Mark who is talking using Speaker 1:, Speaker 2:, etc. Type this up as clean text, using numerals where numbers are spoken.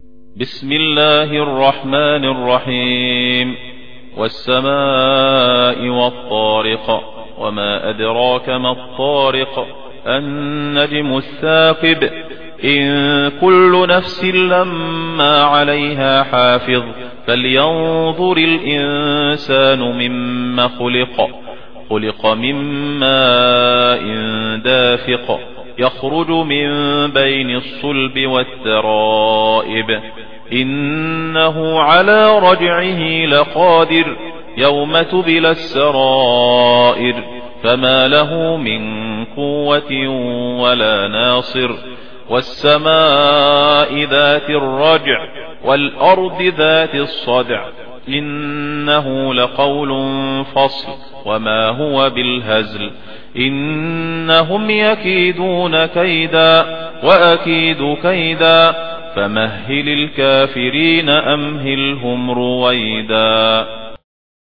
Speaker 1: بسم الله الرحمن الرحيم. والسماء والطارق، وما أدراك ما الطارق، النجم الثاقب، إن كل نفس لما عليها حافظ، فلينظر الإنسان مما خلق من ماء دافق، يخرج من بين الصلب والترائب، إنه على رجعه لقادر، يوم تبلى السرائر، فما له من قوة ولا ناصر. والسماء ذات الرجع، والأرض ذات الصدع، إنه لقول فصل، وما هو بالهزل، إنهم يكيدون كيدا وأكيد كيدا، فمهل الكافرين أمهلهم رويدا.